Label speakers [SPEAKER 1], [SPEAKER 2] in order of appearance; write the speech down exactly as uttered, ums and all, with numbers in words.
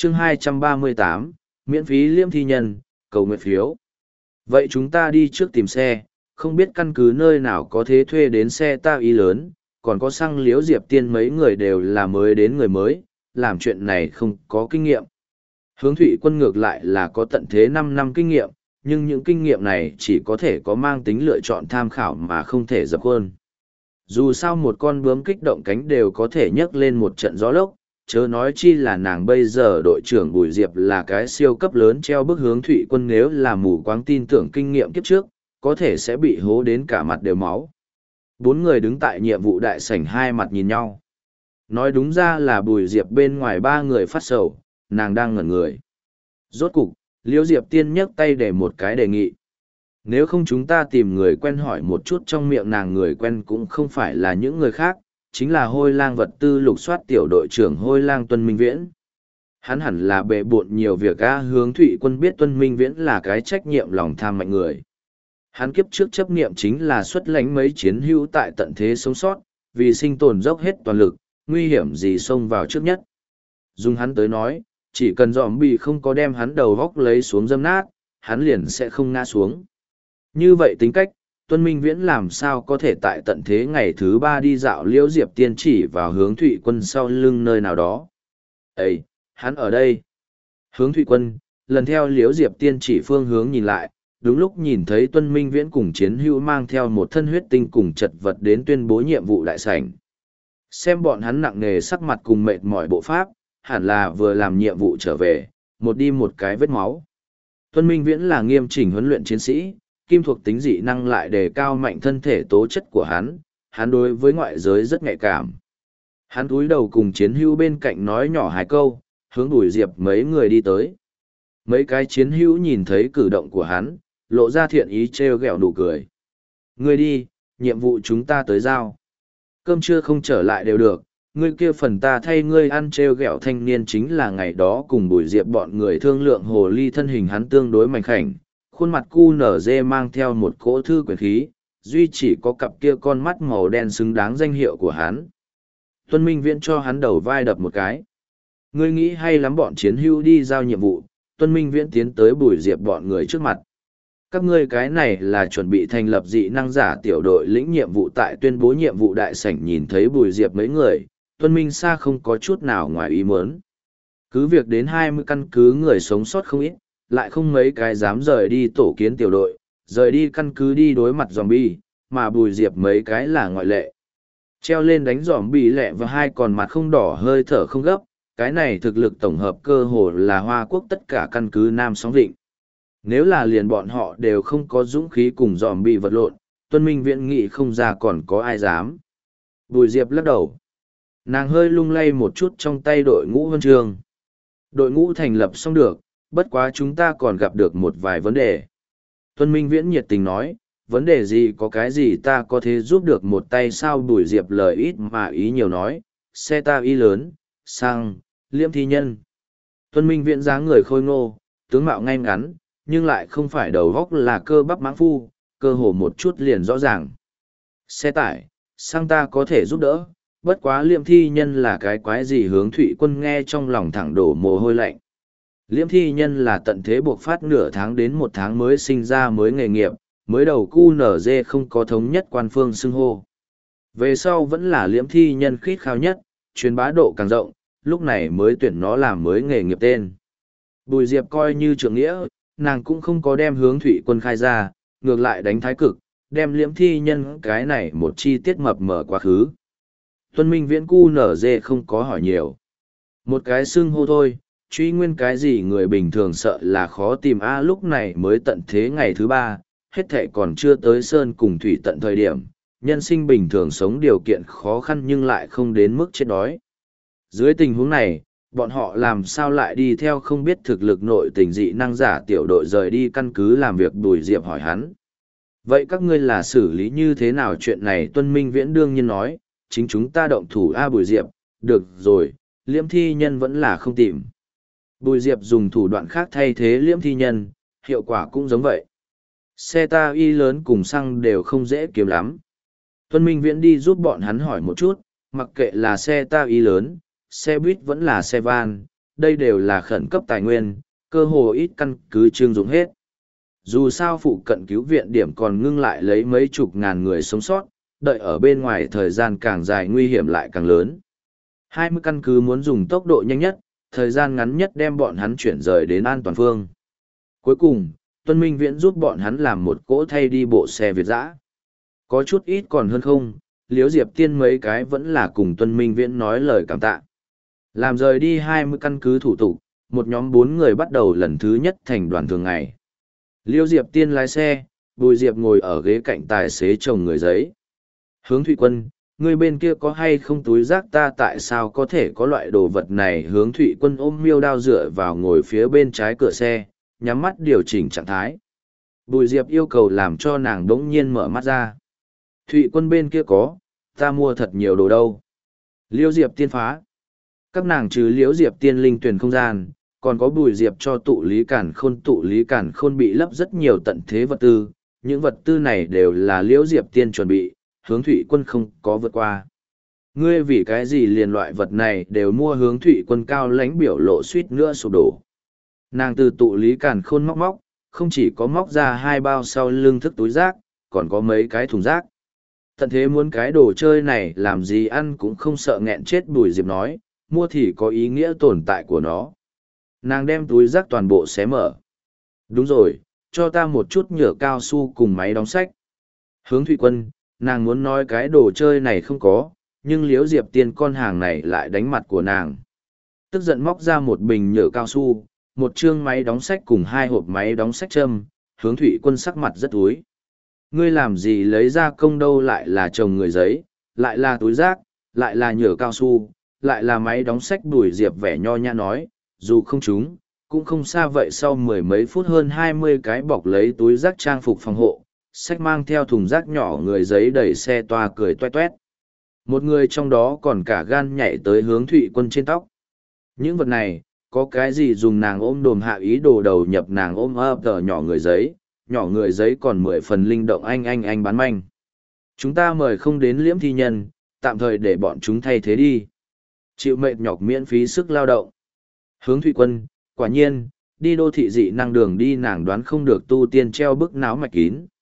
[SPEAKER 1] chương hai trăm ba mươi tám, miễn phí liêm thi nhân, cầu nguyện phiếu. Vậy chúng ta đi trước tìm xe, không biết căn cứ nơi nào có thế thuê đến xe ta y lớn, còn có xăng liếu diệp tiên mấy người đều là mới đến người mới, làm chuyện này không có kinh nghiệm. Hướng thụy quân ngược lại là có tận thế năm năm kinh nghiệm, nhưng những kinh nghiệm này chỉ có thể có mang tính lựa chọn tham khảo mà không thể dập khuôn. Dù sao một con bướm kích động cánh đều có thể nhấc lên một trận gió lốc, chớ nói chi là nàng bây giờ đội trưởng Bùi Diệp là cái siêu cấp lớn treo bức Hướng thụy quân, nếu là mù quáng tin tưởng kinh nghiệm kiếp trước, có thể sẽ bị hố đến cả mặt đều máu. Bốn người đứng tại nhiệm vụ đại sảnh hai mặt nhìn nhau. Nói đúng ra là Bùi Diệp bên ngoài ba người phát sầu, nàng đang ngẩn người. Rốt cục, Liễu Diệp Tiên nhấc tay để một cái đề nghị. Nếu không chúng ta tìm người quen hỏi một chút, trong miệng nàng người quen cũng không phải là những người khác, chính là Hôi Lang vật tư lục soát tiểu đội trưởng Hôi Lang Tuân Minh Viễn. Hắn hẳn là bệ bộn nhiều việc á. Hướng thụy quân biết Tuân Minh Viễn là cái trách nhiệm lòng tham mạnh người. Hắn kiếp trước chấp niệm chính là xuất lãnh mấy chiến hữu tại tận thế sống sót, vì sinh tồn dốc hết toàn lực, nguy hiểm gì xông vào trước nhất. Dùng hắn tới nói, chỉ cần dòm bị không có đem hắn đầu góc lấy xuống dâm nát, hắn liền sẽ không ngã xuống. Như vậy tính cách, Tuân Minh Viễn làm sao có thể tại tận thế ngày thứ ba đi dạo Liễu Diệp Tiên chỉ vào Hướng thụy quân sau lưng nơi nào đó. Ê, hắn ở đây. Hướng thụy quân, lần theo Liễu Diệp Tiên chỉ phương hướng nhìn lại, đúng lúc nhìn thấy Tuân Minh Viễn cùng chiến hữu mang theo một thân huyết tinh cùng chật vật đến tuyên bố nhiệm vụ đại sảnh. Xem bọn hắn nặng nề sắc mặt cùng mệt mỏi bộ pháp, hẳn là vừa làm nhiệm vụ trở về, một đi một cái vết máu. Tuân Minh Viễn là nghiêm chỉnh huấn luyện chiến sĩ, kim thuộc tính dị năng lại đề cao mạnh thân thể tố chất của hắn, hắn đối với ngoại giới rất nhạy cảm. Hắn cúi đầu cùng chiến hữu bên cạnh nói nhỏ hai câu, hướng Bùi Diệp mấy người đi tới. Mấy cái chiến hữu nhìn thấy cử động của hắn, lộ ra thiện ý trêu ghẹo nụ cười. Ngươi đi, nhiệm vụ chúng ta tới giao. Cơm trưa không trở lại đều được, ngươi kia phần ta thay ngươi ăn trêu ghẹo thanh niên chính là ngày đó cùng Bùi Diệp bọn người thương lượng hồ ly, thân hình hắn tương đối mảnh khảnh, khuôn mặt cu nở dê mang theo một cỗ thư quyền khí, duy chỉ có cặp kia con mắt màu đen xứng đáng danh hiệu của hắn. Tuân Minh Viễn cho hắn đầu vai đập một cái. Ngươi nghĩ hay lắm, bọn chiến hữu đi giao nhiệm vụ. Tuân Minh Viễn tiến tới Bùi Diệp bọn người trước mặt. Các ngươi cái này là chuẩn bị thành lập dị năng giả tiểu đội lĩnh nhiệm vụ. Tại tuyên bố nhiệm vụ đại sảnh nhìn thấy Bùi Diệp mấy người, Tuân Minh Sa không có chút nào ngoài ý muốn. Cứ việc đến hai mươi căn cứ người sống sót không ít, lại không mấy cái dám rời đi tổ kiến tiểu đội, rời đi căn cứ đi đối mặt zombie, mà Bùi Diệp mấy cái là ngoại lệ. Treo lên đánh zombie lẹ và hai còn mặt không đỏ hơi thở không gấp, cái này thực lực tổng hợp cơ hồ là Hoa Quốc tất cả căn cứ Nam sóng vịnh. Nếu là liền bọn họ đều không có dũng khí cùng zombie vật lộn, Tuân Minh Viễn nghĩ không ra còn có ai dám. Bùi Diệp lắc đầu. Nàng hơi lung lay một chút trong tay đội ngũ huân chương. Đội ngũ thành lập xong được, bất quá chúng ta còn gặp được một vài vấn đề. Tuân Minh Viễn nhiệt tình nói, vấn đề gì, có cái gì ta có thể giúp được một tay sao? Bùi Diệp lời ít mà ý nhiều nói, xe ta y lớn, xăng, liêm thi nhân. Tuân Minh Viễn dáng người khôi ngô, tướng mạo ngay ngắn, nhưng lại không phải đầu góc là cơ bắp mãng phu, cơ hồ một chút liền rõ ràng. Xe tải, xăng ta có thể giúp đỡ, bất quá liêm thi nhân là cái quái gì? Hướng thụy quân nghe trong lòng thẳng đổ mồ hôi lạnh. Liêm thi nhân là tận thế buộc phát nửa tháng đến một tháng mới sinh ra mới nghề nghiệp, mới đầu cu nở dê không có thống nhất quan phương xưng hô. Về sau vẫn là liêm thi nhân khít khao nhất, truyền bá độ càng rộng, lúc này mới tuyển nó làm mới nghề nghiệp tên. Bùi Diệp coi như trưởng nghĩa, nàng cũng không có đem hướng thụy quân khai ra, ngược lại đánh thái cực, đem liêm thi nhân cái này một chi tiết mập mở quá khứ. Tuân Minh Viễn cu nở dê không có hỏi nhiều. Một cái xưng hô thôi, truy nguyên cái gì người bình thường sợ là khó tìm a. Lúc này mới tận thế ngày thứ ba, hết thệ còn chưa tới sơn cùng thủy tận thời điểm, nhân sinh bình thường sống điều kiện khó khăn nhưng lại không đến mức chết đói. Dưới tình huống này, bọn họ làm sao lại đi theo không biết thực lực nội tình dị năng giả tiểu đội rời đi căn cứ làm việc? Bùi Diệp hỏi hắn. Vậy các ngươi là xử lý như thế nào chuyện này? Tuân Minh Viễn đương nhiên nói, chính chúng ta động thủ a. Bùi Diệp, được rồi, liêm thi nhân vẫn là không tìm. Bùi Diệp dùng thủ đoạn khác thay thế liêm thi nhân, hiệu quả cũng giống vậy. Xe ta y lớn cùng xăng đều không dễ kiếm lắm. Tuân Minh Viễn đi giúp bọn hắn hỏi một chút, mặc kệ là xe ta y lớn, xe buýt vẫn là xe van, đây đều là khẩn cấp tài nguyên, cơ hồ ít căn cứ trương dụng hết. Dù sao phụ cận cứu viện điểm còn ngưng lại lấy mấy chục ngàn người sống sót, đợi ở bên ngoài thời gian càng dài nguy hiểm lại càng lớn. hai mươi căn cứ muốn dùng tốc độ nhanh nhất, thời gian ngắn nhất đem bọn hắn chuyển rời đến an toàn phương. Cuối cùng, Tuân Minh Viễn giúp bọn hắn làm một cỗ thay đi bộ xe Việt dã. Có chút ít còn hơn không, Liễu Diệp Tiên mấy cái vẫn là cùng Tuân Minh Viễn nói lời cảm tạ. Làm rời đi hai mươi căn cứ thủ tục, một nhóm bốn người bắt đầu lần thứ nhất thành đoàn thường ngày. Liễu Diệp Tiên lái xe, Bùi Diệp ngồi ở ghế cạnh tài xế chồng người giấy. Hướng Thụy Quân, người bên kia có hay không túi rác ta tại sao có thể có loại đồ vật này? Hướng Thụy Quân ôm miêu đao dựa vào ngồi phía bên trái cửa xe, nhắm mắt điều chỉnh trạng thái. Bùi Diệp yêu cầu làm cho nàng đống nhiên mở mắt ra. Thụy Quân bên kia có, ta mua thật nhiều đồ đâu. Liễu Diệp Tiên phá. Các nàng trừ Liễu Diệp Tiên linh tuyển không gian, còn có Bùi Diệp cho tụ lý cản khôn tụ lý cản khôn bị lấp rất nhiều tận thế vật tư. Những vật tư này đều là Liễu Diệp Tiên chuẩn bị, Hướng Thụy Quân không có vượt qua. Ngươi vì cái gì liền loại vật này đều mua? Hướng Thụy Quân cao lãnh biểu lộ suýt nữa sụp đổ. Nàng từ tụ lý cản khôn móc móc, không chỉ có móc ra hai bao sau lưng thức túi rác, còn có mấy cái thùng rác. Tận thế muốn cái đồ chơi này làm gì ăn cũng không sợ nghẹn chết. Bùi Diệp nói, mua thì có ý nghĩa tồn tại của nó. Nàng đem túi rác toàn bộ xé mở. Đúng rồi, cho ta một chút nhựa cao su cùng máy đóng sách. Hướng Thụy Quân, nàng muốn nói cái đồ chơi này không có, nhưng Liễu Diệp Tiên con hàng này lại đánh mặt của nàng. Tức giận móc ra một bình nhựa cao su, một chương máy đóng sách cùng hai hộp máy đóng sách châm. Hướng Thụy Quân sắc mặt rất túi. Ngươi làm gì lấy ra công đâu? Lại là chồng người giấy, lại là túi rác, lại là nhựa cao su, lại là máy đóng sách. Bùi Diệp vẻ nho nhã nói, dù không trúng, cũng không xa vậy. Sau mười mấy phút hơn hai mươi cái bọc lấy túi rác trang phục phòng hộ, sách mang theo thùng rác nhỏ người giấy đẩy xe toa cười toét toét. Một người trong đó còn cả gan nhảy tới Hướng Thụy Quân trên tóc. Những vật này, có cái gì dùng? Nàng ôm đồm hạ ý đồ đầu nhập nàng ôm ấp tờ nhỏ người giấy, nhỏ người giấy còn mười phần linh động. Anh anh anh bán manh. Chúng ta mời không đến Liễm thi nhân, tạm thời để bọn chúng thay thế đi. Chịu mệt nhọc miễn phí sức lao động. Hướng Thụy Quân, quả nhiên, đi đô thị dị năng đường đi nàng đoán không được tu tiên treo bức náo mạch kín.